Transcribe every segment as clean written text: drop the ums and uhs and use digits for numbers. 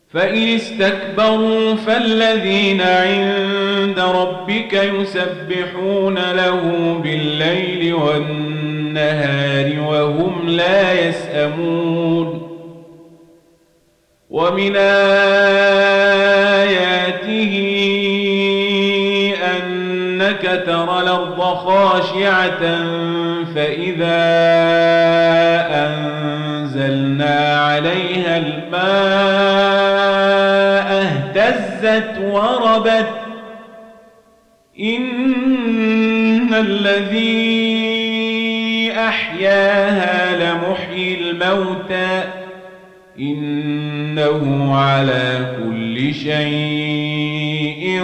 فإن استكبروا فالذين عند ربك يسبحون له بالليل والنهار وهم لا يسأمون ومن آياته أنك ترى الأرض خاشعة فإذا أنزلنا عليها الماء اهتزت وربت إن الذي أحياها لمحيي الموتى إنه على كل شيء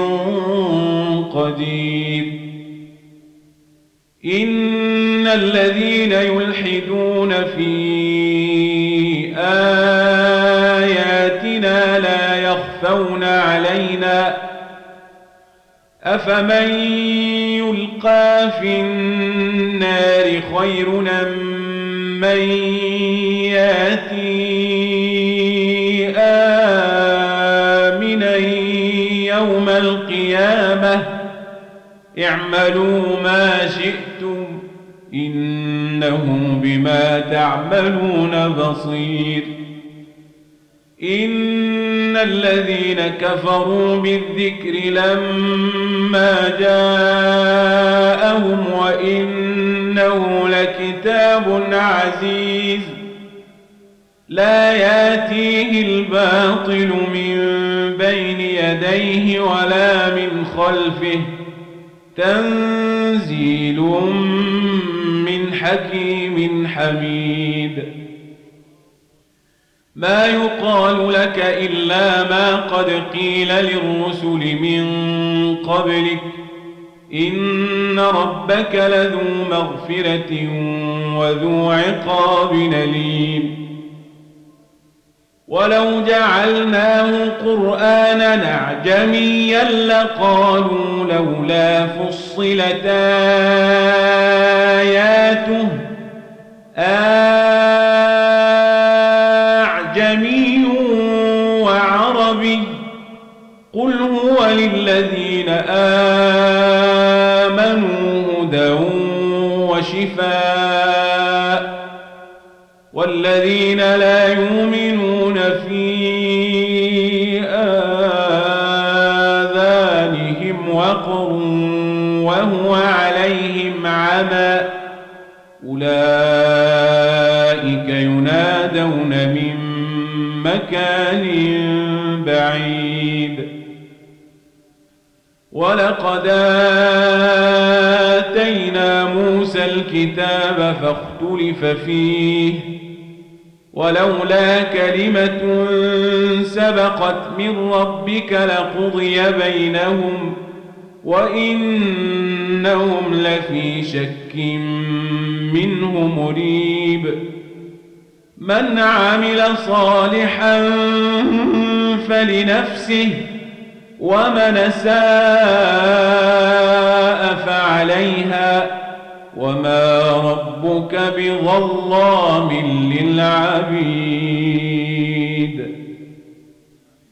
قدير إن الذين يلحدون في آياتنا لا يخفون علينا أفمن يلقى في النار خير من ياتي آمنا يوم القيامة اعملوا ما شئتم إنه بما تعملون بصير إن الذين كفروا بالذكر لما جاءهم وإنه لكتاب عزيز لا ياتيه الباطل من بين يديه ولا من خلفه تنزيل من حكيم حميد ما يقال لك إلا ما قد قيل للرسل من قبلك إن ربك لذو مغفرة وذو عقاب أليم ولو جعلناه قرآنا أعجميا لقالوا لولا فصلت آياته أعجمي وعربي قل هو للذين آمنوا هدى وشفاء والذين لا يؤمنون في آذانهم وقر وهو عليهم عمى أولئك ينادون من مكان بعيد ولقد آتينا موسى الكتاب فاختلف فيه ولولا كلمة سبقت من ربك لقضي بينهم وإنهم لفي شك منه مريب من عمل صالحا فلنفسه ومن أساء فعليها وما ربك بظلام للعبيد